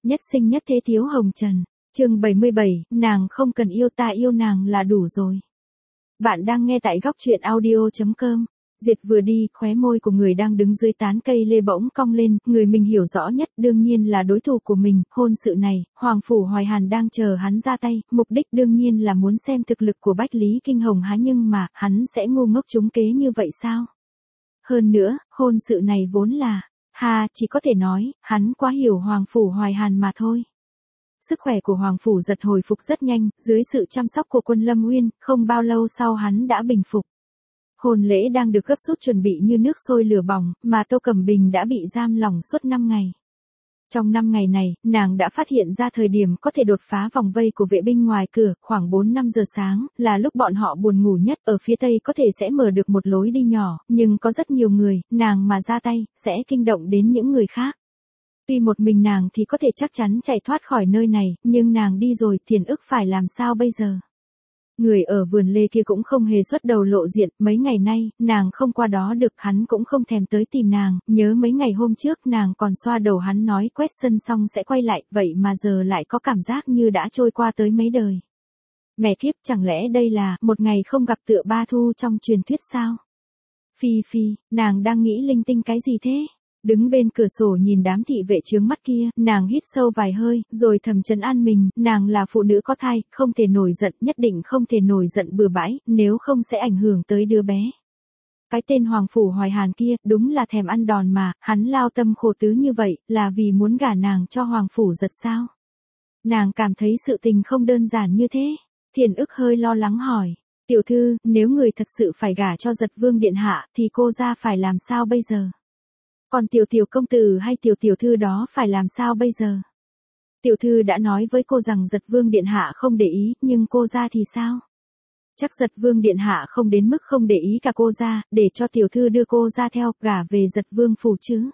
Nhất sinh nhất thế thiếu hồng trần. Chương 77, nàng không cần yêu ta yêu nàng là đủ rồi. Bạn đang nghe tại góc truyện audio.com. Diệt vừa đi, khóe môi của người đang đứng dưới tán cây lê bỗng cong lên, người mình hiểu rõ nhất đương nhiên là đối thủ của mình, hôn sự này, Hoàng Phủ Hoài Hàn đang chờ hắn ra tay, mục đích đương nhiên là muốn xem thực lực của Bách Lý Kinh Hồng há, nhưng mà, hắn sẽ ngu ngốc trúng kế như vậy sao? Hơn nữa, hôn sự này vốn là, chỉ có thể nói, hắn quá hiểu Hoàng Phủ Hoài Hàn mà thôi. Sức khỏe của Hoàng Phủ Giật hồi phục rất nhanh, dưới sự chăm sóc của Quân Lâm Uyên, không bao lâu sau hắn đã bình phục. Hôn lễ đang được gấp rút chuẩn bị như nước sôi lửa bỏng, mà Tô Cẩm Bình đã bị giam lỏng suốt 5 ngày. Trong 5 ngày này, nàng đã phát hiện ra thời điểm có thể đột phá vòng vây của vệ binh ngoài cửa, khoảng 4-5 giờ sáng, là lúc bọn họ buồn ngủ nhất, ở phía tây có thể sẽ mở được một lối đi nhỏ, nhưng có rất nhiều người, nàng mà ra tay, sẽ kinh động đến những người khác. Tuy một mình nàng thì có thể chắc chắn chạy thoát khỏi nơi này, nhưng nàng đi rồi, Thiền Ức phải làm sao bây giờ? Người ở vườn lê kia cũng không hề xuất đầu lộ diện, mấy ngày nay, nàng không qua đó được, hắn cũng không thèm tới tìm nàng, nhớ mấy ngày hôm trước nàng còn xoa đầu hắn nói quét sân xong sẽ quay lại, vậy mà giờ lại có cảm giác như đã trôi qua tới mấy đời. Mẹ kiếp, chẳng lẽ đây là một ngày không gặp tựa ba thu trong truyền thuyết sao? Phi, nàng đang nghĩ linh tinh cái gì thế? Đứng bên cửa sổ nhìn đám thị vệ chướng mắt kia, nàng hít sâu vài hơi, rồi thầm trấn an mình, nàng là phụ nữ có thai, không thể nổi giận, nhất định không thể nổi giận bừa bãi, nếu không sẽ ảnh hưởng tới đứa bé. Cái tên Hoàng Phủ Hoài Hàn kia, đúng là thèm ăn đòn mà, hắn lao tâm khổ tứ như vậy, là vì muốn gả nàng cho Hoàng Phủ Giật sao? Nàng cảm thấy sự tình không đơn giản như thế. Thiền Ức hơi lo lắng hỏi, tiểu thư, nếu người thật sự phải gả cho Giật Vương điện hạ, thì cô ra phải làm sao bây giờ? Còn tiểu công tử hay tiểu thư đó phải làm sao bây giờ? Tiểu thư đã nói với cô rằng Giật Vương điện hạ không để ý, nhưng cô ra thì sao? Chắc Giật Vương điện hạ không đến mức không để ý cả cô ra, để cho tiểu thư đưa cô ra theo, gả về Giật Vương phủ chứ.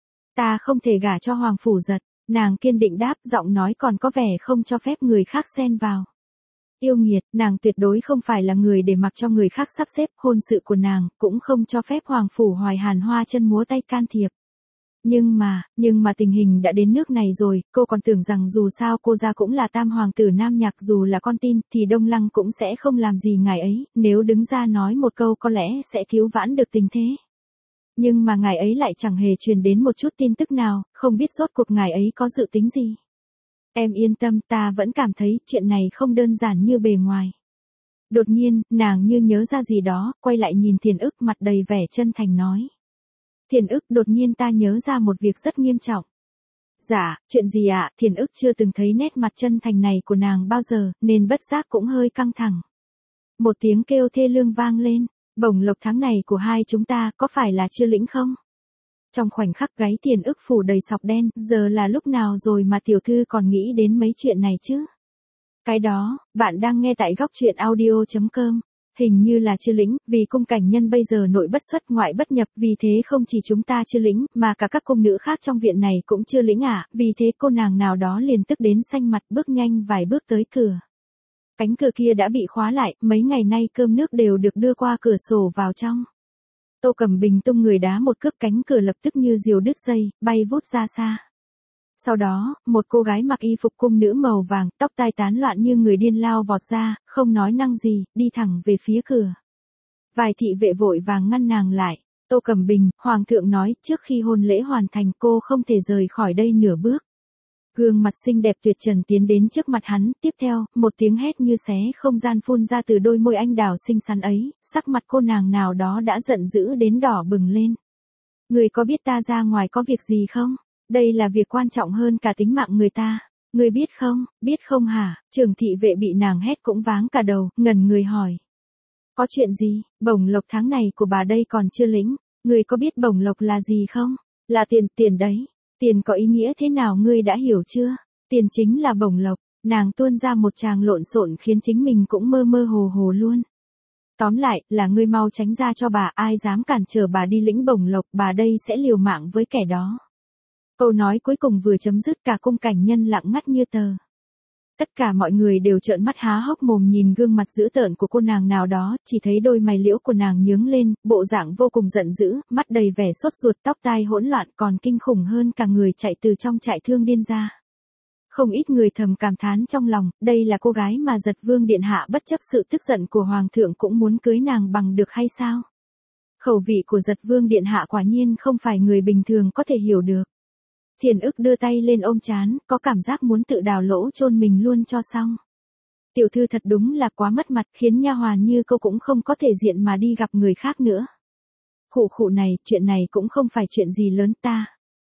Ta không thể gả cho Hoàng Phủ Giật, nàng kiên định đáp, giọng nói còn có vẻ không cho phép người khác xen vào. Yêu nghiệt, nàng tuyệt đối không phải là người để mặc cho người khác sắp xếp, hôn sự của nàng, cũng không cho phép Hoàng Phủ Hoài Hàn hoa chân múa tay can thiệp. Nhưng mà tình hình đã đến nước này rồi, cô còn tưởng rằng dù sao cô ra cũng là tam hoàng tử Nam Nhạc, dù là con tin, thì Đông Lăng cũng sẽ không làm gì ngài ấy, nếu đứng ra nói một câu có lẽ sẽ cứu vãn được tình thế. Nhưng mà ngài ấy lại chẳng hề truyền đến một chút tin tức nào, không biết rốt cuộc ngài ấy có dự tính gì. Em yên tâm, ta vẫn cảm thấy chuyện này không đơn giản như bề ngoài. Đột nhiên, nàng như nhớ ra gì đó, quay lại nhìn Thiền Ức, mặt đầy vẻ chân thành nói. Thiền Ức, đột nhiên ta nhớ ra một việc rất nghiêm trọng. Dạ, chuyện gì ạ? Thiền Ức chưa từng thấy nét mặt chân thành này của nàng bao giờ, nên bất giác cũng hơi căng thẳng. Một tiếng kêu thê lương vang lên, bổng lộc tháng này của hai chúng ta có phải là chưa lĩnh không? Trong khoảnh khắc gáy Thiền Ức phủ đầy sọc đen, giờ là lúc nào rồi mà tiểu thư còn nghĩ đến mấy chuyện này chứ? Cái đó, bạn đang nghe tại góc truyện audio.com. Hình như là chưa lĩnh, vì cung cảnh nhân bây giờ nội bất xuất ngoại bất nhập, vì thế không chỉ chúng ta chưa lĩnh, mà cả các cung nữ khác trong viện này cũng chưa lĩnh vì thế cô nàng nào đó liền tức đến xanh mặt bước nhanh vài bước tới cửa. Cánh cửa kia đã bị khóa lại, mấy ngày nay cơm nước đều được đưa qua cửa sổ vào trong. Tô Cẩm Bình tung người đá một cước, cánh cửa lập tức như diều đứt dây, bay vút ra xa. Sau đó, một cô gái mặc y phục cung nữ màu vàng, tóc tai tán loạn như người điên lao vọt ra, không nói năng gì, đi thẳng về phía cửa. Vài thị vệ vội vàng ngăn nàng lại. Tô Cẩm Bình, Hoàng thượng nói, trước khi hôn lễ hoàn thành cô không thể rời khỏi đây nửa bước. Gương mặt xinh đẹp tuyệt trần tiến đến trước mặt hắn, tiếp theo, một tiếng hét như xé không gian phun ra từ đôi môi anh đào xinh xắn ấy, sắc mặt cô nàng nào đó đã giận dữ đến đỏ bừng lên. Người có biết ta ra ngoài có việc gì không? Đây là việc quan trọng hơn cả tính mạng người ta. Người biết không hả? Trưởng thị vệ bị nàng hét cũng váng cả đầu, ngẩn người hỏi. Có chuyện gì? Bổng lộc tháng này của bà đây còn chưa lĩnh. Người có biết bổng lộc là gì không? Là tiền đấy. Tiền có ý nghĩa thế nào ngươi đã hiểu chưa? Tiền chính là bổng lộc. Nàng tuôn ra một tràng lộn xộn khiến chính mình cũng mơ mơ hồ hồ luôn. Tóm lại, là ngươi mau tránh ra cho bà, ai dám cản trở bà đi lĩnh bổng lộc, bà đây sẽ liều mạng với kẻ đó. Câu nói cuối cùng vừa chấm dứt, cả cung cảnh nhân lặng ngắt như tờ. Tất cả mọi người đều trợn mắt há hốc mồm nhìn gương mặt dữ tợn của cô nàng nào đó, chỉ thấy đôi mày liễu của nàng nhướng lên, bộ dạng vô cùng giận dữ, mắt đầy vẻ sốt ruột, tóc tai hỗn loạn, còn kinh khủng hơn cả người chạy từ trong trại thương điên ra. Không ít người thầm cảm thán trong lòng, đây là cô gái mà Giật Vương điện hạ bất chấp sự tức giận của hoàng thượng cũng muốn cưới nàng bằng được hay sao? Khẩu vị của Giật Vương điện hạ quả nhiên không phải người bình thường có thể hiểu được. Thiền ức đưa tay lên ôm trán, có cảm giác muốn tự đào lỗ chôn mình luôn cho xong. Tiểu thư thật đúng là quá mất mặt, khiến nha hoàn như cô cũng không có thể diện mà đi gặp người khác nữa. Khụ khụ này, chuyện này cũng không phải chuyện gì lớn ta.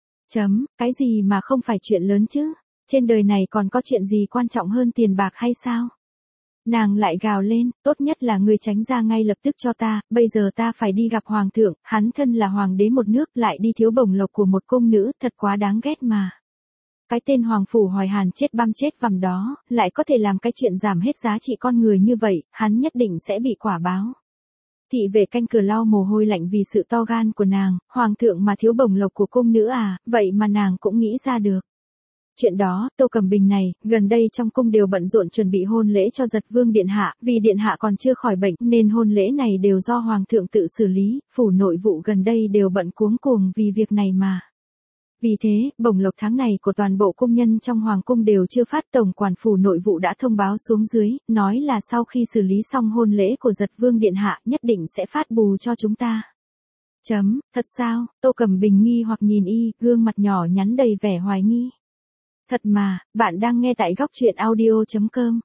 Cái gì mà không phải chuyện lớn chứ? Trên đời này còn có chuyện gì quan trọng hơn tiền bạc hay sao? Nàng lại gào lên, tốt nhất là ngươi tránh ra ngay lập tức cho ta, bây giờ ta phải đi gặp hoàng thượng, hắn thân là hoàng đế một nước lại đi thiếu bổng lộc của một cung nữ, thật quá đáng ghét mà. Cái tên Hoàng Phủ Hoài Hàn chết băm chết vằm đó, lại có thể làm cái chuyện giảm hết giá trị con người như vậy, hắn nhất định sẽ bị quả báo. Thị vệ canh cửa lau mồ hôi lạnh vì sự to gan của nàng, hoàng thượng mà thiếu bổng lộc của cung nữ à, vậy mà nàng cũng nghĩ ra được. Chuyện đó, Tô Cẩm Bình này, gần đây trong cung đều bận rộn chuẩn bị hôn lễ cho Giật Vương điện hạ, vì điện hạ còn chưa khỏi bệnh nên hôn lễ này đều do hoàng thượng tự xử lý, phủ nội vụ gần đây đều bận cuống cuồng vì việc này mà. Vì thế, bổng lộc tháng này của toàn bộ công nhân trong hoàng cung đều chưa phát, tổng quản phủ nội vụ đã thông báo xuống dưới, nói là sau khi xử lý xong hôn lễ của Giật Vương điện hạ nhất định sẽ phát bù cho chúng ta. Thật sao? Tô Cẩm Bình nghi hoặc nhìn y, gương mặt nhỏ nhắn đầy vẻ hoài nghi. Thật mà, bạn đang nghe tại góc truyện audio.com.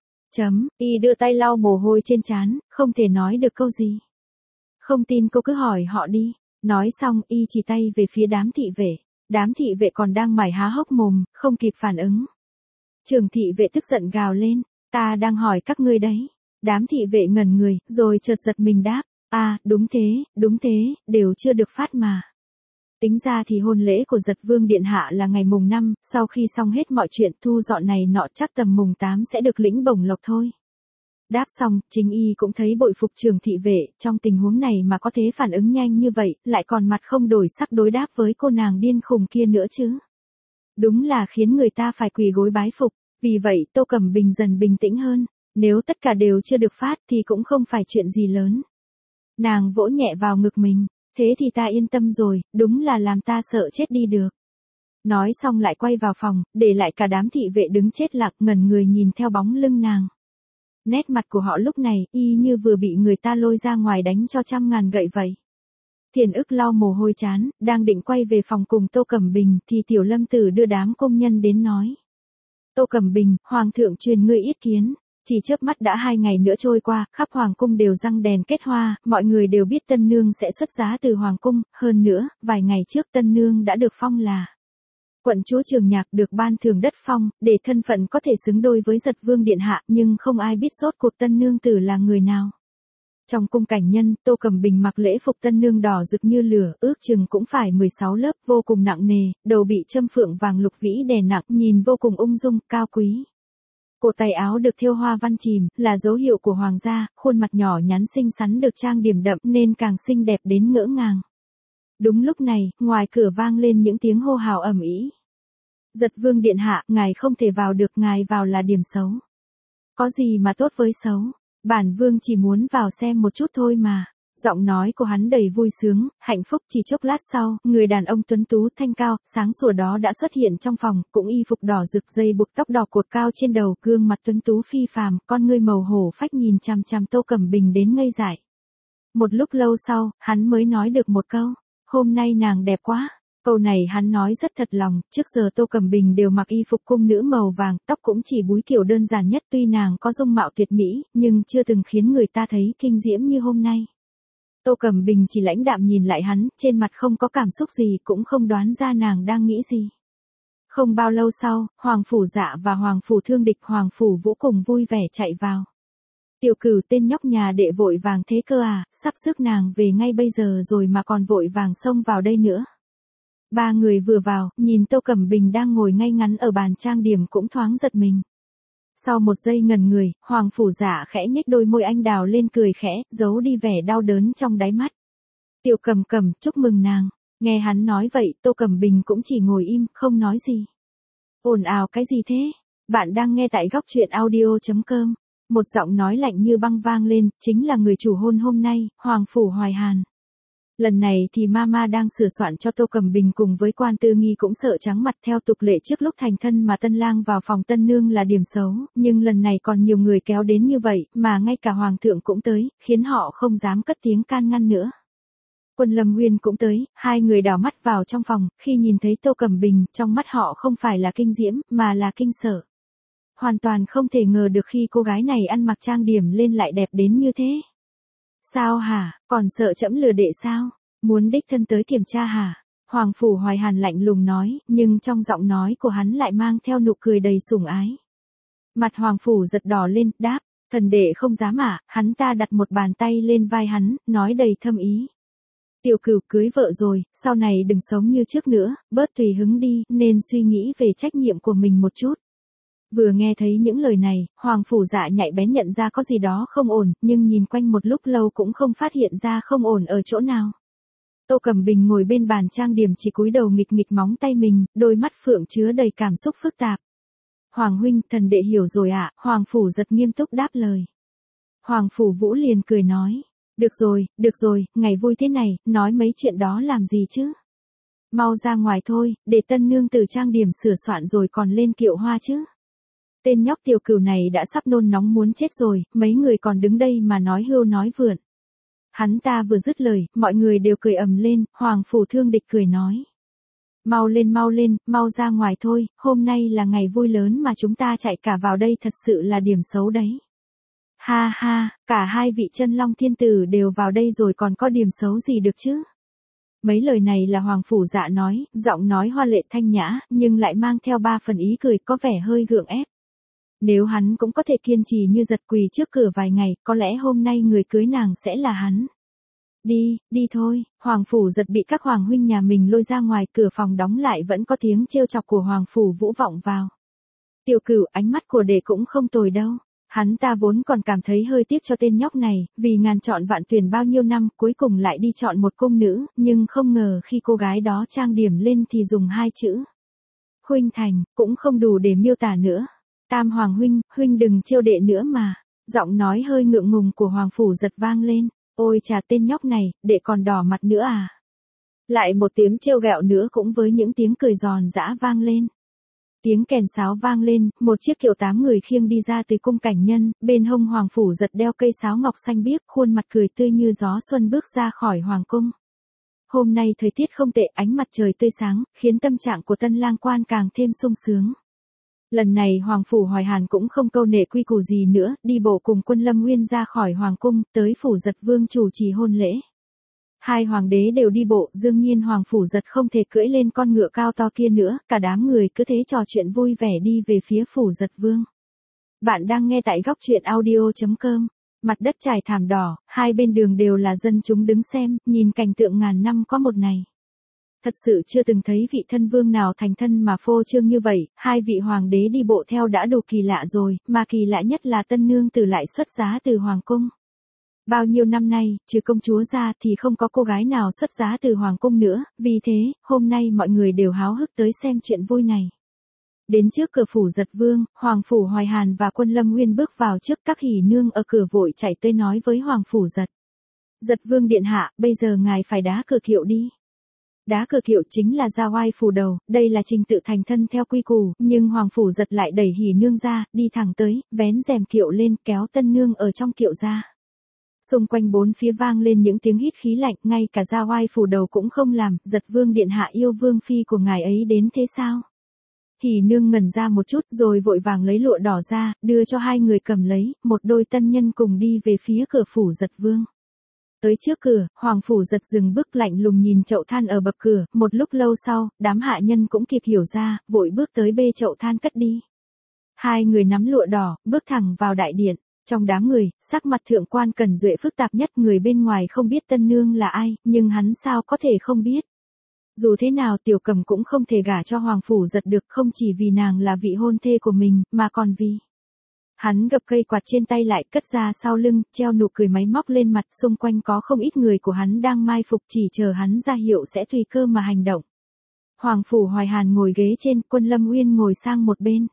Y đưa tay lau mồ hôi trên trán, không thể nói được câu gì. Không tin cô cứ hỏi họ đi. Nói xong, y chỉ tay về phía đám thị vệ. Đám thị vệ còn đang mải há hốc mồm, không kịp phản ứng. Trưởng thị vệ tức giận gào lên, ta đang hỏi các ngươi đấy. Đám thị vệ ngẩn người, rồi chợt giật mình đáp, đúng thế, đều chưa được phát mà. Tính ra thì hôn lễ của Giật Vương điện hạ là ngày mùng 5, sau khi xong hết mọi chuyện thu dọn này nọ chắc tầm mùng 8 sẽ được lĩnh bổng lộc thôi. Đáp xong, chính y cũng thấy bội phục trưởng thị vệ, trong tình huống này mà có thể phản ứng nhanh như vậy, lại còn mặt không đổi sắc đối đáp với cô nàng điên khùng kia nữa chứ. Đúng là khiến người ta phải quỳ gối bái phục, vì vậy Tô Cẩm Bình dần bình tĩnh hơn, nếu tất cả đều chưa được phát thì cũng không phải chuyện gì lớn. Nàng vỗ nhẹ vào ngực mình, thế thì ta yên tâm rồi, đúng là làm ta sợ chết đi được. Nói xong lại quay vào phòng, để lại cả đám thị vệ đứng chết lặng ngẩn người nhìn theo bóng lưng nàng. Nét mặt của họ lúc này, y như vừa bị người ta lôi ra ngoài đánh cho 100.000 gậy vậy. Thiền ức lau mồ hôi chán, đang định quay về phòng cùng Tô Cẩm Bình, thì Tiểu Lâm Tử đưa đám công nhân đến nói. Tô Cẩm Bình, Hoàng thượng truyền ngươi yết kiến. Chỉ chớp mắt đã 2 ngày nữa trôi qua, khắp Hoàng cung đều răng đèn kết hoa, mọi người đều biết Tân Nương sẽ xuất giá từ Hoàng cung, hơn nữa, vài ngày trước Tân Nương đã được phong là quận chúa Trường Nhạc, được ban thưởng đất phong, để thân phận có thể xứng đôi với Giật Vương điện hạ, nhưng không ai biết rốt cuộc Tân Nương tử là người nào. Trong cung cảnh nhân, Tô Cẩm Bình mặc lễ phục Tân Nương đỏ rực như lửa, ước chừng cũng phải 16 lớp, vô cùng nặng nề, đầu bị châm phượng vàng lục vĩ đè nặng, nhìn vô cùng ung dung, cao quý. Cổ tay áo được thêu hoa văn chìm, là dấu hiệu của hoàng gia, khuôn mặt nhỏ nhắn xinh xắn được trang điểm đậm nên càng xinh đẹp đến ngỡ ngàng. Đúng lúc này, ngoài cửa vang lên những tiếng hô hào ầm ĩ. Giật Vương điện hạ, ngài không thể vào được, ngài vào là điểm xấu. Có gì mà tốt với xấu, bản vương chỉ muốn vào xem một chút thôi mà. Giọng nói của hắn đầy vui sướng, hạnh phúc. Chỉ chốc lát sau, người đàn ông tuấn tú thanh cao, sáng sủa đó đã xuất hiện trong phòng, cũng y phục đỏ rực, dây buộc tóc đỏ cột cao trên đầu, gương mặt tuấn tú phi phàm, con ngươi màu hổ phách nhìn chằm chằm Tô Cẩm Bình đến ngây dại. Một lúc lâu sau, hắn mới nói được một câu, hôm nay nàng đẹp quá. Câu này hắn nói rất thật lòng, trước giờ Tô Cẩm Bình đều mặc y phục cung nữ màu vàng, tóc cũng chỉ búi kiểu đơn giản nhất, tuy nàng có dung mạo tuyệt mỹ, nhưng chưa từng khiến người ta thấy kinh diễm như hôm nay. Tô Cẩm Bình chỉ lãnh đạm nhìn lại hắn, trên mặt không có cảm xúc gì, cũng không đoán ra nàng đang nghĩ gì. Không bao lâu sau, Hoàng Phủ Dạ và Hoàng Phủ Thương Địch, Hoàng Phủ Vũ cùng vui vẻ chạy vào. Tiểu Cửu, tên nhóc nhà đệ vội vàng thế cơ à, sắp rước nàng về ngay bây giờ rồi mà còn vội vàng xông vào đây nữa. Ba người vừa vào, nhìn Tô Cẩm Bình đang ngồi ngay ngắn ở bàn trang điểm cũng thoáng giật mình. Sau một giây ngẩn người, Hoàng Phủ Dạ khẽ nhếch đôi môi anh đào lên cười khẽ, giấu đi vẻ đau đớn trong đáy mắt. Tiểu Cẩm Cẩm, chúc mừng nàng. Nghe hắn nói vậy, Tô Cẩm Bình cũng chỉ ngồi im, không nói gì. Ồn ào cái gì thế? Bạn đang nghe tại góc truyện audio.com. Một giọng nói lạnh như băng vang lên, chính là người chủ hôn hôm nay, Hoàng Phủ Hoài Hàn. Lần này thì Mama đang sửa soạn cho Tô Cẩm Bình cùng với Quan Tư Nghi cũng sợ trắng mặt theo tục lệ trước lúc thành thân mà tân lang vào phòng tân nương là điểm xấu, nhưng lần này còn nhiều người kéo đến như vậy, mà ngay cả Hoàng thượng cũng tới, khiến họ không dám cất tiếng can ngăn nữa. Quân Lâm Nguyên cũng tới, hai người đảo mắt vào trong phòng, khi nhìn thấy Tô Cẩm Bình, trong mắt họ không phải là kinh diễm, mà là kinh sợ. Hoàn toàn không thể ngờ được khi cô gái này ăn mặc trang điểm lên lại đẹp đến như thế. Sao hả, còn sợ trẫm lừa đệ sao? Muốn đích thân tới kiểm tra hả? Hoàng Phủ Hoài Hàn lạnh lùng nói, nhưng trong giọng nói của hắn lại mang theo nụ cười đầy sủng ái. Mặt Hoàng Phủ giật đỏ lên, đáp, thần đệ không dám ạ, hắn ta đặt một bàn tay lên vai hắn, nói đầy thâm ý. Tiểu Cửu cưới vợ rồi, sau này đừng sống như trước nữa, bớt tùy hứng đi, nên suy nghĩ về trách nhiệm của mình một chút. Vừa nghe thấy những lời này, Hoàng Phủ Dạ nhạy bén nhận ra có gì đó không ổn, nhưng nhìn quanh một lúc lâu cũng không phát hiện ra không ổn ở chỗ nào. Tô Cẩm Bình ngồi bên bàn trang điểm chỉ cúi đầu nghịch nghịch móng tay mình, đôi mắt phượng chứa đầy cảm xúc phức tạp. Hoàng huynh, thần đệ hiểu rồi ạ, Hoàng Phủ giật nghiêm túc đáp lời. Hoàng Phủ Vũ liền cười nói, được rồi, ngày vui thế này, nói mấy chuyện đó làm gì chứ? Mau ra ngoài thôi, để tân nương từ trang điểm sửa soạn rồi còn lên kiệu hoa chứ. Tên nhóc Tiểu Cửu này đã sắp nôn nóng muốn chết rồi, mấy người còn đứng đây mà nói hưu nói vượn. Hắn ta vừa dứt lời, mọi người đều cười ầm lên, Hoàng Phủ Thương Địch cười nói. Mau lên, mau ra ngoài thôi, hôm nay là ngày vui lớn mà chúng ta chạy cả vào đây thật sự là điểm xấu đấy. Ha ha, cả hai vị chân long thiên tử đều vào đây rồi còn có điểm xấu gì được chứ? Mấy lời này là Hoàng Phủ Dạ nói, giọng nói hoa lệ thanh nhã, nhưng lại mang theo ba phần ý cười có vẻ hơi gượng ép. Nếu hắn cũng có thể kiên trì như giật quỳ trước cửa vài ngày, có lẽ hôm nay người cưới nàng sẽ là hắn. Đi thôi, Hoàng Phủ Giật bị các hoàng huynh nhà mình lôi ra ngoài, cửa phòng đóng lại vẫn có tiếng trêu chọc của Hoàng Phủ Vũ vọng vào. Tiểu Cửu, ánh mắt của đệ cũng không tồi đâu. Hắn ta vốn còn cảm thấy hơi tiếc cho tên nhóc này, vì ngàn chọn vạn tuyển bao nhiêu năm, cuối cùng lại đi chọn một cung nữ, nhưng không ngờ khi cô gái đó trang điểm lên thì dùng hai chữ. Khuynh thành, cũng không đủ để miêu tả nữa. Tam Hoàng huynh đừng trêu đệ nữa mà. Giọng nói hơi ngượng ngùng của Hoàng Phủ Giật vang lên. Ôi chà, tên nhóc này, đệ còn đỏ mặt nữa à? Lại một tiếng trêu ghẹo nữa cũng với những tiếng cười giòn giã vang lên. Tiếng kèn sáo vang lên, một chiếc kiệu 8 người khiêng đi ra từ cung cảnh nhân, bên hông Hoàng Phủ Giật đeo cây sáo ngọc xanh biếc, khuôn mặt cười tươi như gió xuân bước ra khỏi hoàng cung. Hôm nay thời tiết không tệ, ánh mặt trời tươi sáng, khiến tâm trạng của tân lang quan càng thêm sung sướng. Lần này Hoàng Phủ Hoài Hàn cũng không câu nệ quy củ gì nữa, đi bộ cùng Quân Lâm Nguyên ra khỏi hoàng cung, tới Phủ Giật Vương chủ trì hôn lễ. Hai hoàng đế đều đi bộ, đương nhiên Hoàng Phủ Giật không thể cưỡi lên con ngựa cao to kia nữa, cả đám người cứ thế trò chuyện vui vẻ đi về phía Phủ Giật Vương. Bạn đang nghe tại góc truyện audio.com. Mặt đất trải thảm đỏ, hai bên đường đều là dân chúng đứng xem, nhìn cảnh tượng ngàn năm có một này. Thật sự chưa từng thấy vị thân vương nào thành thân mà phô trương như vậy, hai vị hoàng đế đi bộ theo đã đủ kỳ lạ rồi, mà kỳ lạ nhất là tân nương tử lại xuất giá từ hoàng cung. Bao nhiêu năm nay, trừ công chúa ra thì không có cô gái nào xuất giá từ hoàng cung nữa, vì thế, hôm nay mọi người đều háo hức tới xem chuyện vui này. Đến trước cửa Phủ Giật Vương, Hoàng Phủ Hoài Hàn và Quân Lâm Nguyên bước vào trước, các hỉ nương ở cửa vội chạy tới nói với Hoàng Phủ Giật. Giật Vương điện hạ, bây giờ ngài phải đá cửa kiệu đi. Đá cửa kiệu chính là ra oai phủ đầu, đây là trình tự thành thân theo quy củ, nhưng Hoàng Phủ Giật lại đẩy hỉ nương ra, đi thẳng tới, vén rèm kiệu lên, kéo tân nương ở trong kiệu ra. Xung quanh bốn phía vang lên những tiếng hít khí lạnh, ngay cả ra oai phủ đầu cũng không làm. Giật Vương điện hạ yêu vương phi của ngài ấy đến thế sao? Hỉ nương ngẩn ra một chút rồi vội vàng lấy lụa đỏ ra, đưa cho hai người cầm lấy, một đôi tân nhân cùng đi về phía cửa Phủ Giật Vương. Tới trước cửa, Hoàng Phủ Giật dừng bước lạnh lùng nhìn chậu than ở bậc cửa, một lúc lâu sau, đám hạ nhân cũng kịp hiểu ra, vội bước tới bê chậu than cất đi. Hai người nắm lụa đỏ, bước thẳng vào đại điện. Trong đám người, sắc mặt thượng quan Cẩn Duệ phức tạp nhất, người bên ngoài không biết tân nương là ai, nhưng hắn sao có thể không biết. Dù thế nào Tiểu Cẩm cũng không thể gả cho Hoàng Phủ Giật được, không chỉ vì nàng là vị hôn thê của mình, mà còn vì... Hắn gập cây quạt trên tay lại cất ra sau lưng, treo nụ cười máy móc lên mặt, xung quanh có không ít người của hắn đang mai phục chỉ chờ hắn ra hiệu sẽ tùy cơ mà hành động. Hoàng Phủ Hoài Hàn ngồi ghế trên, Quân Lâm Nguyên ngồi sang một bên.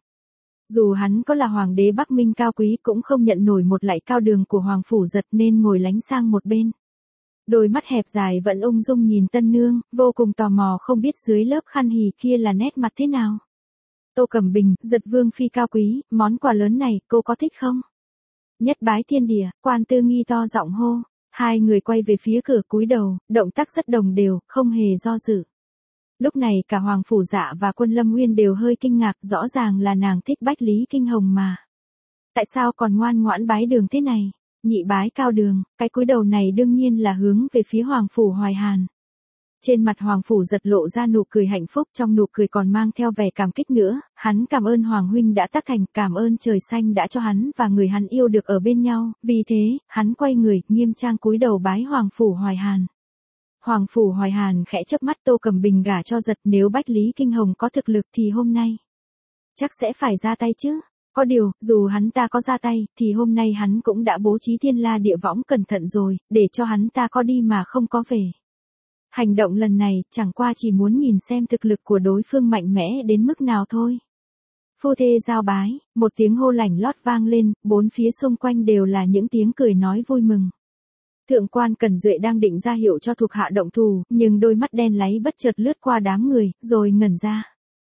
Dù hắn có là hoàng đế Bắc Minh cao quý cũng không nhận nổi một lạy cao đường của Hoàng Phủ Giật nên ngồi lánh sang một bên. Đôi mắt hẹp dài vẫn ung dung nhìn tân nương, vô cùng tò mò không biết dưới lớp khăn hỉ kia là nét mặt thế nào. Tô Cẩm Bình, Giật Vương phi cao quý, món quà lớn này cô có thích không? Nhất bái thiên địa, Quan Tư Nghi to giọng hô. Hai người quay về phía cửa cúi đầu, động tác rất đồng đều, không hề do dự. Lúc này cả Hoàng Phủ Dạ và Quân Lâm Nguyên đều hơi kinh ngạc, rõ ràng là nàng thích Bách Lý Kinh Hồng mà. Tại sao còn ngoan ngoãn bái đường thế này? Nhị bái cao đường, cái cúi đầu này đương nhiên là hướng về phía Hoàng Phủ Hoài Hàn. Trên mặt Hoàng Phủ Giật lộ ra nụ cười hạnh phúc, trong nụ cười còn mang theo vẻ cảm kích nữa, hắn cảm ơn Hoàng huynh đã tác thành, cảm ơn trời xanh đã cho hắn và người hắn yêu được ở bên nhau, vì thế, hắn quay người, nghiêm trang cúi đầu bái Hoàng Phủ Hoài Hàn. Hoàng Phủ Hoài Hàn khẽ chớp mắt, Tô Cẩm Bình gả cho Giật, nếu Bách Lý Kinh Hồng có thực lực thì hôm nay chắc sẽ phải ra tay chứ. Có điều, dù hắn ta có ra tay, thì hôm nay hắn cũng đã bố trí thiên la địa võng cẩn thận rồi, để cho hắn ta có đi mà không có về. Hành động lần này, chẳng qua chỉ muốn nhìn xem thực lực của đối phương mạnh mẽ đến mức nào thôi. Phu thê giao bái, một tiếng hô lảnh lót vang lên, bốn phía xung quanh đều là những tiếng cười nói vui mừng. Thượng quan Cẩn Duệ đang định ra hiệu cho thuộc hạ động thủ, nhưng đôi mắt đen láy bất chợt lướt qua đám người, rồi ngẩn ra.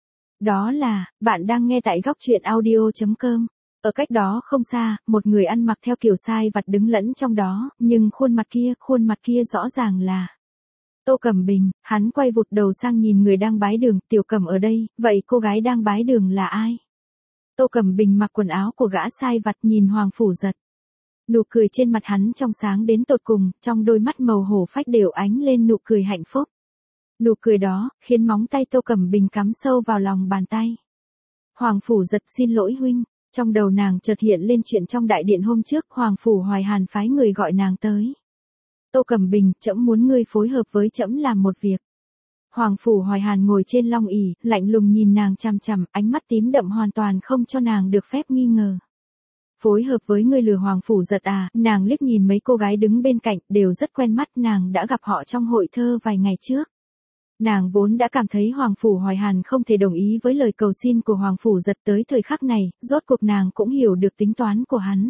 Đó là, bạn đang nghe tại góc truyện audio.com. Ở cách đó không xa, một người ăn mặc theo kiểu sai vặt đứng lẫn trong đó, nhưng khuôn mặt kia rõ ràng là Tô Cẩm Bình. Hắn quay vụt đầu sang nhìn người đang bái đường, Tiểu Cẩm ở đây, vậy cô gái đang bái đường là ai? Tô Cẩm Bình mặc quần áo của gã sai vặt nhìn Hoàng Phủ Giật. Nụ cười trên mặt hắn trong sáng đến tột cùng, trong đôi mắt màu hổ phách đều ánh lên nụ cười hạnh phúc. Nụ cười đó, khiến móng tay Tô Cẩm Bình cắm sâu vào lòng bàn tay. Hoàng Phủ Giật xin lỗi huynh, trong đầu nàng chợt hiện lên chuyện trong đại điện hôm trước, Hoàng Phủ Hoài Hàn phái người gọi nàng tới. Tô Cẩm Bình, trẫm muốn ngươi phối hợp với trẫm làm một việc. Hoàng Phủ Hoài Hàn ngồi trên long ỷ, lạnh lùng nhìn nàng chằm chằm, ánh mắt tím đậm hoàn toàn không cho nàng được phép nghi ngờ. Phối hợp với ngươi lừa Hoàng Phủ Giật à? Nàng liếc nhìn mấy cô gái đứng bên cạnh, đều rất quen mắt, nàng đã gặp họ trong hội thơ vài ngày trước. Nàng vốn đã cảm thấy Hoàng Phủ Hoài Hàn không thể đồng ý với lời cầu xin của Hoàng Phủ Giật, tới thời khắc này, rốt cuộc nàng cũng hiểu được tính toán của hắn.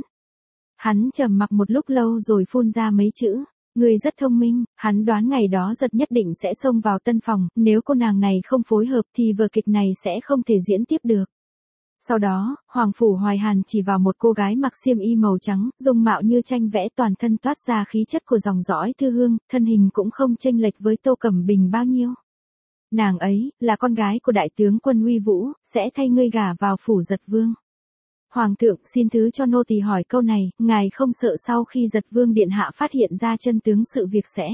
Hắn trầm mặc một lúc lâu rồi phun ra mấy chữ. Ngươi rất thông minh, hắn đoán ngày đó Giật nhất định sẽ xông vào tân phòng, nếu cô nàng này không phối hợp thì vở kịch này sẽ không thể diễn tiếp được. Sau đó, Hoàng Phủ Hoài Hàn chỉ vào một cô gái mặc xiêm y màu trắng, dung mạo như tranh vẽ, toàn thân toát ra khí chất của dòng dõi thư hương, thân hình cũng không chênh lệch với Tô Cẩm Bình bao nhiêu. Nàng ấy, là con gái của đại tướng quân Uy Vũ, sẽ thay ngươi gả vào Phủ Giật Vương. Hoàng thượng, xin thứ cho nô tỳ hỏi câu này, ngài không sợ sau khi Giật Vương điện hạ phát hiện ra chân tướng sự việc sẽ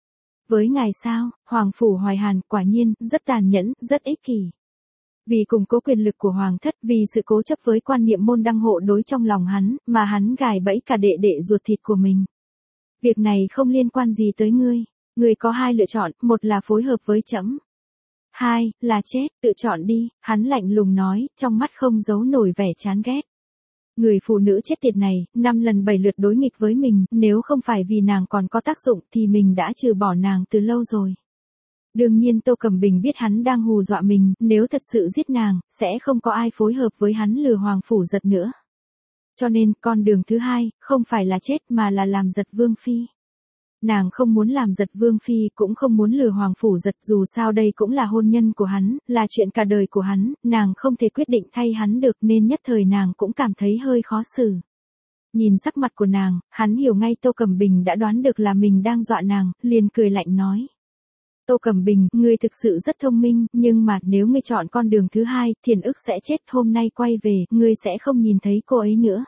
với ngài sao? Hoàng Phủ Hoài Hàn, quả nhiên, rất tàn nhẫn, rất ích kỷ. Vì củng cố quyền lực của Hoàng thất, vì sự cố chấp với quan niệm môn đăng hộ đối trong lòng hắn, mà hắn gài bẫy cả đệ đệ ruột thịt của mình. Việc này không liên quan gì tới ngươi. Ngươi có hai lựa chọn, một là phối hợp với trẫm, hai là chết, tự chọn đi. Hắn lạnh lùng nói, trong mắt không giấu nổi vẻ chán ghét. Người phụ nữ chết tiệt này, 5 lần 7 lượt đối nghịch với mình, nếu không phải vì nàng còn có tác dụng thì mình đã trừ bỏ nàng từ lâu rồi. Đương nhiên Tô Cẩm Bình biết hắn đang hù dọa mình, nếu thật sự giết nàng, sẽ không có ai phối hợp với hắn lừa Hoàng Phủ Giật nữa. Cho nên, con đường thứ hai, không phải là chết mà là làm Giật Vương phi. Nàng không muốn làm Giật Vương phi, cũng không muốn lừa Hoàng Phủ Giật, dù sao đây cũng là hôn nhân của hắn, là chuyện cả đời của hắn, nàng không thể quyết định thay hắn được nên nhất thời nàng cũng cảm thấy hơi khó xử. Nhìn sắc mặt của nàng, hắn hiểu ngay Tô Cẩm Bình đã đoán được là mình đang dọa nàng, liền cười lạnh nói. Tô Cẩm Bình, ngươi thực sự rất thông minh, nhưng mà nếu ngươi chọn con đường thứ hai, Thiền Ức sẽ chết, hôm nay quay về, ngươi sẽ không nhìn thấy cô ấy nữa.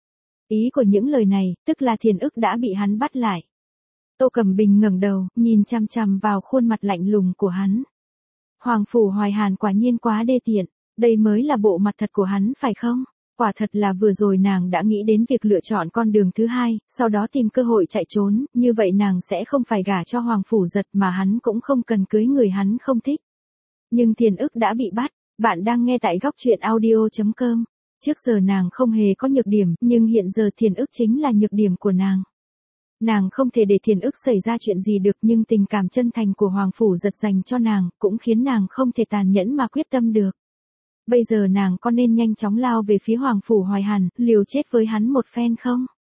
Ý của những lời này, tức là Thiền Ức đã bị hắn bắt lại. Tô Cẩm Bình ngẩng đầu, nhìn chằm chằm vào khuôn mặt lạnh lùng của hắn. Hoàng Phủ Hoài Hàn quả nhiên quá đê tiện, đây mới là bộ mặt thật của hắn phải không? Quả thật là vừa rồi nàng đã nghĩ đến việc lựa chọn con đường thứ hai, sau đó tìm cơ hội chạy trốn, như vậy nàng sẽ không phải gả cho Hoàng Phủ Giật mà hắn cũng không cần cưới người hắn không thích. Nhưng Thiền Ức đã bị bắt, bạn đang nghe tại góc truyện audio.com. Trước giờ nàng không hề có nhược điểm, nhưng hiện giờ Thiền Ức chính là nhược điểm của nàng. Nàng không thể để Thiền Ức xảy ra chuyện gì được, nhưng tình cảm chân thành của Hoàng Phủ Giật dành cho nàng, cũng khiến nàng không thể tàn nhẫn mà quyết tâm được. Bây giờ nàng có nên nhanh chóng lao về phía Hoàng Phủ Hoài Hàn, liều chết với hắn một phen không?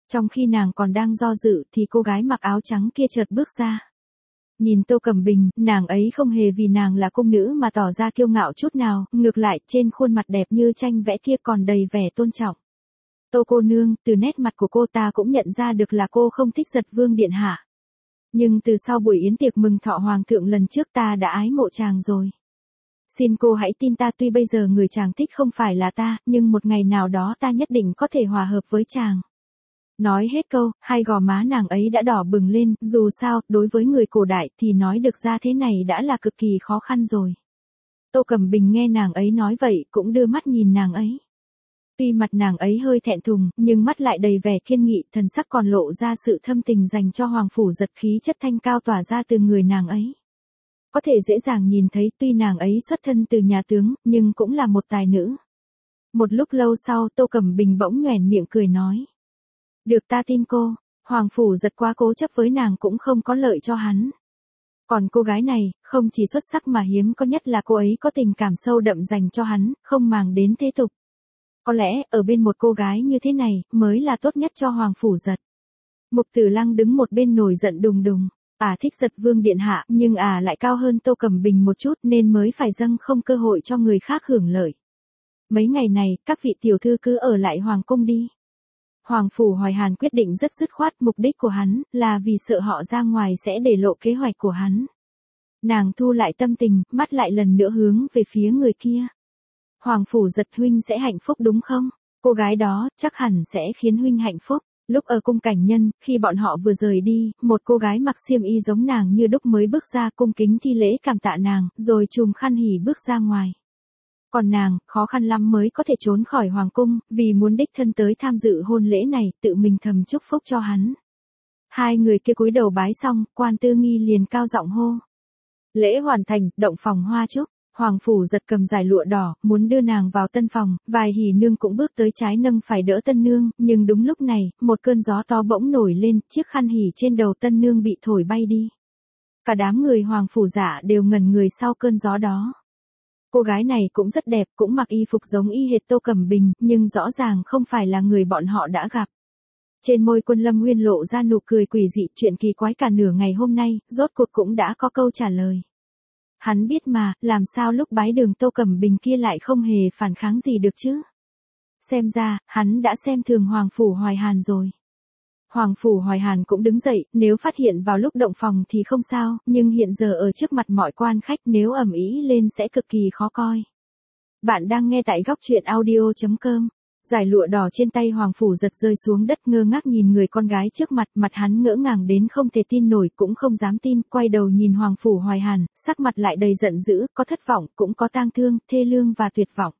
Trong khi nàng còn đang do dự thì cô gái mặc áo trắng kia chợt bước ra. Nhìn Tô Cẩm Bình, nàng ấy không hề vì nàng là cung nữ mà tỏ ra kiêu ngạo chút nào, ngược lại trên khuôn mặt đẹp như tranh vẽ kia còn đầy vẻ tôn trọng. Tô cô nương, từ nét mặt của cô ta cũng nhận ra được là cô không thích Giật Vương điện hạ. Nhưng từ sau buổi yến tiệc mừng thọ hoàng thượng lần trước ta đã ái mộ chàng rồi. Xin cô hãy tin ta, tuy bây giờ người chàng thích không phải là ta, nhưng một ngày nào đó ta nhất định có thể hòa hợp với chàng. Nói hết câu, hai gò má nàng ấy đã đỏ bừng lên, dù sao, đối với người cổ đại thì nói được ra thế này đã là cực kỳ khó khăn rồi. Tô Cẩm Bình nghe nàng ấy nói vậy, cũng đưa mắt nhìn nàng ấy. Tuy mặt nàng ấy hơi thẹn thùng, nhưng mắt lại đầy vẻ kiên nghị, thần sắc còn lộ ra sự thâm tình dành cho Hoàng Phủ Giật, khí chất thanh cao tỏa ra từ người nàng ấy. Có thể dễ dàng nhìn thấy tuy nàng ấy xuất thân từ nhà tướng, nhưng cũng là một tài nữ. Một lúc lâu sau Tô Cẩm Bình bỗng nhoẻn miệng cười nói. Được, ta tin cô, Hoàng Phủ Giật quá cố chấp với nàng cũng không có lợi cho hắn. Còn cô gái này, không chỉ xuất sắc mà hiếm có nhất là cô ấy có tình cảm sâu đậm dành cho hắn, không màng đến thế tục. Có lẽ, ở bên một cô gái như thế này, mới là tốt nhất cho Hoàng Phủ Giật. Mục Tử Lăng đứng một bên nổi giận đùng đùng. Thích Giật Vương điện hạ, nhưng lại cao hơn Tô Cẩm Bình một chút nên mới phải dâng không cơ hội cho người khác hưởng lợi. Mấy ngày này, các vị tiểu thư cứ ở lại Hoàng cung đi. Hoàng Phủ Hoài Hàn quyết định rất dứt khoát, mục đích của hắn là vì sợ họ ra ngoài sẽ để lộ kế hoạch của hắn. Nàng thu lại tâm tình, mắt lại lần nữa hướng về phía người kia. Hoàng Phủ Giật, huynh sẽ hạnh phúc đúng không? Cô gái đó chắc hẳn sẽ khiến huynh hạnh phúc. Lúc ở cung Cảnh Nhân, khi bọn họ vừa rời đi, một cô gái mặc xiêm y giống nàng như đúc mới bước ra cung kính thi lễ cảm tạ nàng, rồi chùm khăn hỉ bước ra ngoài. Còn nàng, khó khăn lắm mới có thể trốn khỏi hoàng cung, vì muốn đích thân tới tham dự hôn lễ này, tự mình thầm chúc phúc cho hắn. Hai người kia cúi đầu bái xong, Quan Tư Nghi liền cao giọng hô. Lễ hoàn thành, động phòng hoa chúc. Hoàng Phủ Giật cầm dải lụa đỏ, muốn đưa nàng vào tân phòng, vài hỉ nương cũng bước tới trái nâng phải đỡ tân nương, nhưng đúng lúc này, một cơn gió to bỗng nổi lên, chiếc khăn hỉ trên đầu tân nương bị thổi bay đi. Cả đám người Hoàng Phủ Dạ đều ngẩn người sau cơn gió đó. Cô gái này cũng rất đẹp, cũng mặc y phục giống y hệt Tô Cẩm Bình, nhưng rõ ràng không phải là người bọn họ đã gặp. Trên môi Quân Lâm Nguyên lộ ra nụ cười quỷ dị, chuyện kỳ quái cả nửa ngày hôm nay, rốt cuộc cũng đã có câu trả lời. Hắn biết mà, làm sao lúc bái đường Tô Cẩm Bình kia lại không hề phản kháng gì được chứ. Xem ra, hắn đã xem thường Hoàng Phủ Hoài Hàn rồi. Hoàng Phủ Hoài Hàn cũng đứng dậy, nếu phát hiện vào lúc động phòng thì không sao, nhưng hiện giờ ở trước mặt mọi quan khách nếu ầm ĩ lên sẽ cực kỳ khó coi. Bạn đang nghe tại góc truyện audio.com. Dải lụa đỏ trên tay Hoàng Phủ Giật rơi xuống đất, ngơ ngác nhìn người con gái trước mặt, mặt hắn ngỡ ngàng đến không thể tin nổi, cũng không dám tin, quay đầu nhìn Hoàng Phủ Hoài Hàn, sắc mặt lại đầy giận dữ, có thất vọng, cũng có tang thương, thê lương và tuyệt vọng.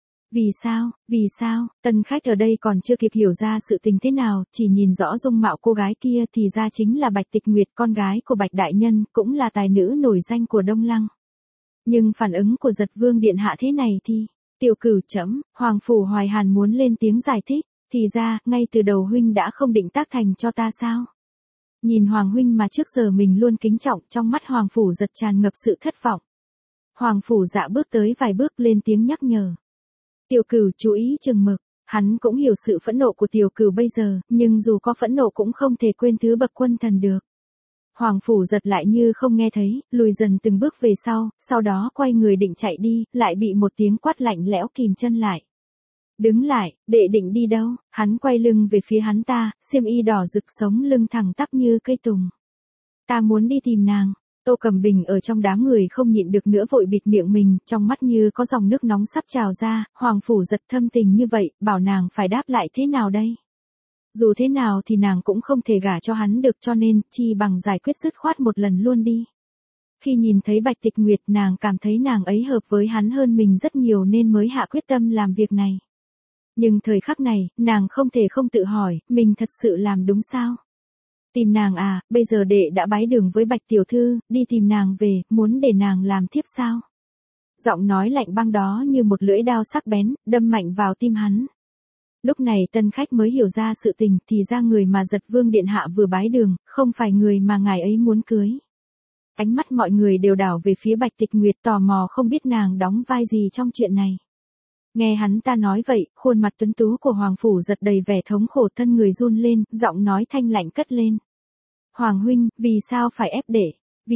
Vì sao, tân khách ở đây còn chưa kịp hiểu ra sự tình thế nào, chỉ nhìn rõ dung mạo cô gái kia thì ra chính là Bạch Tịch Nguyệt, con gái của Bạch Đại Nhân, cũng là tài nữ nổi danh của Đông Lăng. Nhưng phản ứng của Giật Vương điện hạ thế này thì... Tiểu Cửu chấm, Hoàng Phủ Hoài Hàn muốn lên tiếng giải thích, thì ra, ngay từ đầu huynh đã không định tác thành cho ta sao? Nhìn Hoàng huynh mà trước giờ mình luôn kính trọng, trong mắt Hoàng Phủ Giật tràn ngập sự thất vọng. Hoàng Phủ Dạ bước tới vài bước lên tiếng nhắc nhở. Tiểu Cửu chú ý chừng mực, hắn cũng hiểu sự phẫn nộ của Tiểu Cửu bây giờ, nhưng dù có phẫn nộ cũng không thể quên thứ bậc quân thần được. Hoàng Phủ Giật lại như không nghe thấy, lùi dần từng bước về sau đó quay người định chạy đi, lại bị một tiếng quát lạnh lẽo kìm chân lại. Đứng lại, đệ định đi đâu? Hắn quay lưng về phía hắn ta, xiêm y đỏ rực sống lưng thẳng tắp như cây tùng. Ta muốn đi tìm nàng. Tô Cẩm Bình ở trong đám người không nhịn được nữa vội bịt miệng mình, trong mắt như có dòng nước nóng sắp trào ra, Hoàng Phủ Giật thâm tình như vậy, bảo nàng phải đáp lại thế nào đây? Dù thế nào thì nàng cũng không thể gả cho hắn được, cho nên, chi bằng giải quyết dứt khoát một lần luôn đi. Khi nhìn thấy Bạch Tịch Nguyệt, nàng cảm thấy nàng ấy hợp với hắn hơn mình rất nhiều nên mới hạ quyết tâm làm việc này. Nhưng thời khắc này, nàng không thể không tự hỏi, mình thật sự làm đúng sao? Tìm nàng à, bây giờ đệ đã bái đường với Bạch Tiểu Thư, đi tìm nàng về, muốn để nàng làm thiếp sao? Giọng nói lạnh băng đó như một lưỡi đao sắc bén, đâm mạnh vào tim hắn. Lúc này tân khách mới hiểu ra sự tình, thì ra người mà Giật Vương điện hạ vừa bái đường, không phải người mà ngài ấy muốn cưới. Ánh mắt mọi người đều đảo về phía Bạch Tịch Nguyệt, tò mò không biết nàng đóng vai gì trong chuyện này. Nghe hắn ta nói vậy, khuôn mặt tuấn tú của Hoàng Phủ Giật đầy vẻ thống khổ, thân người run lên, giọng nói thanh lạnh cất lên. Hoàng huynh, vì sao phải ép đệ?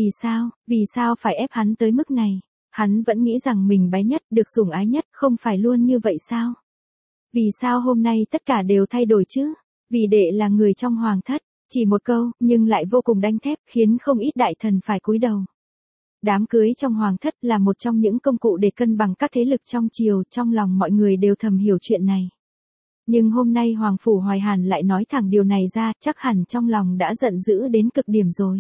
Vì sao phải ép hắn tới mức này? Hắn vẫn nghĩ rằng mình bé nhất, được sủng ái nhất, không phải luôn như vậy sao? Vì sao hôm nay tất cả đều thay đổi chứ? Vì đệ là người trong hoàng thất, chỉ một câu, nhưng lại vô cùng đanh thép, khiến không ít đại thần phải cúi đầu. Đám cưới trong hoàng thất là một trong những công cụ để cân bằng các thế lực trong triều, trong lòng mọi người đều thầm hiểu chuyện này. Nhưng hôm nay Hoàng Phủ Hoài Hàn lại nói thẳng điều này ra, chắc hẳn trong lòng đã giận dữ đến cực điểm rồi.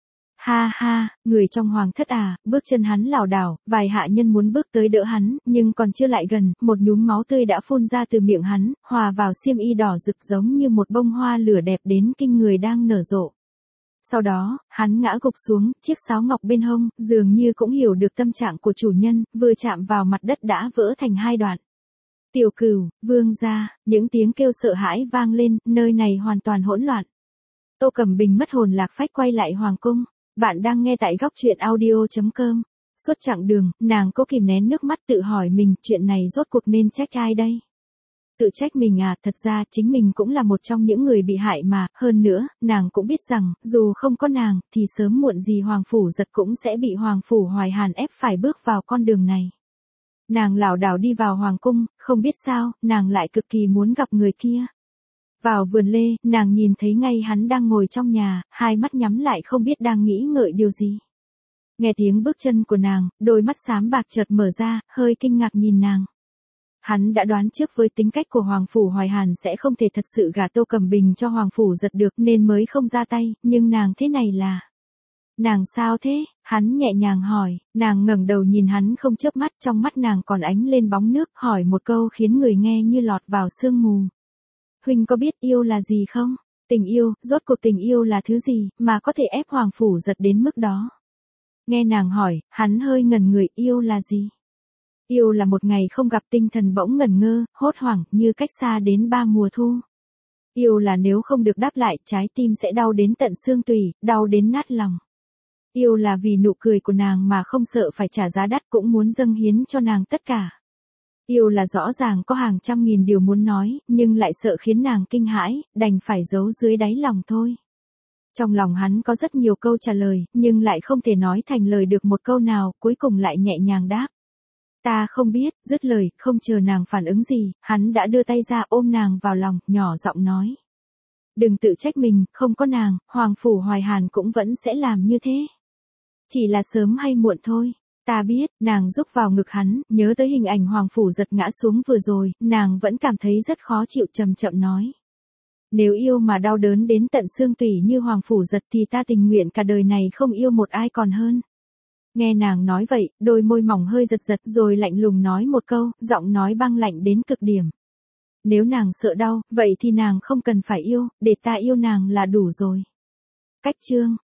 Ha ha, người trong hoàng thất à, bước chân hắn lảo đảo, vài hạ nhân muốn bước tới đỡ hắn, nhưng còn chưa lại gần, một nhúm máu tươi đã phun ra từ miệng hắn, hòa vào xiêm y đỏ rực giống như một bông hoa lửa đẹp đến kinh người đang nở rộ. Sau đó, hắn ngã gục xuống, chiếc sáo ngọc bên hông, dường như cũng hiểu được tâm trạng của chủ nhân, vừa chạm vào mặt đất đã vỡ thành hai đoạn. Tiểu Cửu, vương gia, những tiếng kêu sợ hãi vang lên, nơi này hoàn toàn hỗn loạn. Tô Cẩm Bình mất hồn lạc phách quay lại hoàng cung. Bạn đang nghe tại góc truyện audio.com. Suốt chặng đường, nàng cố kìm nén nước mắt tự hỏi mình, chuyện này rốt cuộc nên trách ai đây? Tự trách mình à, thật ra chính mình cũng là một trong những người bị hại mà, hơn nữa, nàng cũng biết rằng, dù không có nàng, thì sớm muộn gì Hoàng Phủ Giật cũng sẽ bị Hoàng Phủ Hoài Hàn ép phải bước vào con đường này. Nàng lảo đảo đi vào hoàng cung, không biết sao, nàng lại cực kỳ muốn gặp người kia. Vào vườn lê, nàng nhìn thấy ngay hắn đang ngồi trong nhà, hai mắt nhắm lại không biết đang nghĩ ngợi điều gì. Nghe tiếng bước chân của nàng, đôi mắt xám bạc chợt mở ra, hơi kinh ngạc nhìn nàng. Hắn đã đoán trước với tính cách của Hoàng Phủ Hoài Hàn sẽ không thể thật sự gả Tô Cẩm Bình cho Hoàng Phủ Giật được nên mới không ra tay, nhưng nàng thế này là... Nàng sao thế? Hắn nhẹ nhàng hỏi, nàng ngẩng đầu nhìn hắn không chớp mắt, trong mắt nàng còn ánh lên bóng nước, hỏi một câu khiến người nghe như lọt vào sương mù. Huynh có biết yêu là gì không? Tình yêu, rốt cuộc tình yêu là thứ gì, mà có thể ép Hoàng Phủ Giật đến mức đó? Nghe nàng hỏi, hắn hơi ngẩn người, yêu là gì? Yêu là một ngày không gặp tinh thần bỗng ngẩn ngơ, hốt hoảng, như cách xa đến 3 mùa thu. Yêu là nếu không được đáp lại, trái tim sẽ đau đến tận xương tủy, đau đến nát lòng. Yêu là vì nụ cười của nàng mà không sợ phải trả giá đắt cũng muốn dâng hiến cho nàng tất cả. Yêu là rõ ràng có hàng trăm nghìn điều muốn nói, nhưng lại sợ khiến nàng kinh hãi, đành phải giấu dưới đáy lòng thôi. Trong lòng hắn có rất nhiều câu trả lời, nhưng lại không thể nói thành lời được một câu nào, cuối cùng lại nhẹ nhàng đáp. Ta không biết, dứt lời, không chờ nàng phản ứng gì, hắn đã đưa tay ra ôm nàng vào lòng, nhỏ giọng nói. Đừng tự trách mình, không có nàng, Hoàng Phủ Hoài Hàn cũng vẫn sẽ làm như thế. Chỉ là sớm hay muộn thôi. Ta biết, nàng rúc vào ngực hắn, nhớ tới hình ảnh Hoàng Phủ Giật ngã xuống vừa rồi, nàng vẫn cảm thấy rất khó chịu, chậm chậm nói. Nếu yêu mà đau đớn đến tận xương tủy như Hoàng Phủ Giật thì ta tình nguyện cả đời này không yêu một ai còn hơn. Nghe nàng nói vậy, đôi môi mỏng hơi giật giật rồi lạnh lùng nói một câu, giọng nói băng lạnh đến cực điểm. Nếu nàng sợ đau, vậy thì nàng không cần phải yêu, để ta yêu nàng là đủ rồi. Cách chương